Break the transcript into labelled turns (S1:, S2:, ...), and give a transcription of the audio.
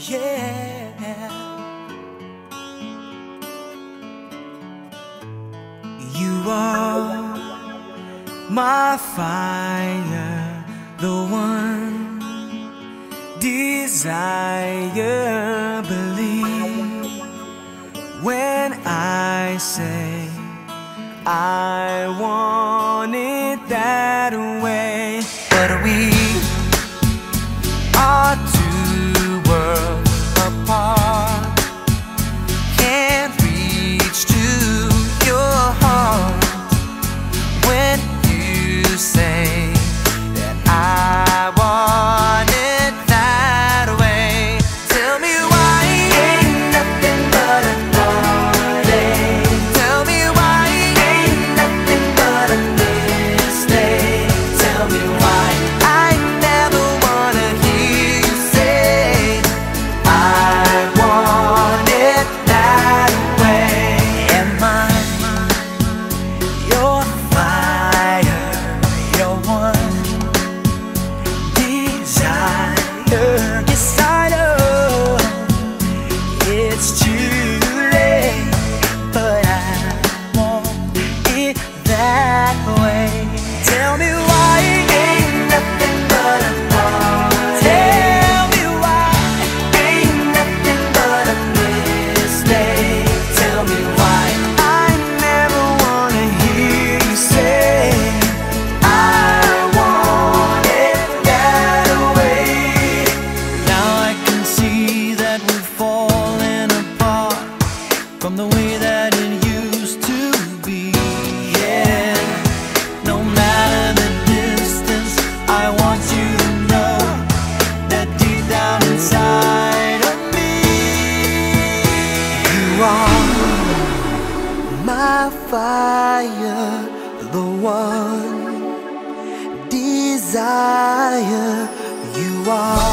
S1: yeah. You are my fire, the one desire. Believe when I say I want it that way. But we are two worlds apart, can't reach to your heart when you say that I want it that way. Tell me why ain't nothing but a heartache. Tell me why ain't nothing but a mistake. Tell me why I never wanna hear you say I want it that way. Am I your fire, your one desire? Yes, I know it's too late, but I want it that way. Tell me why ain't nothing but a heartache. Tell me why ain't nothing but a mistake. Tell me why I never wanna hear you say I want it that way. Now I can see that we've fallen apart from the way that it used to be. Yeah, no matter the distance, I want you to know that deep down inside of me, you are my fire, the one desire. You are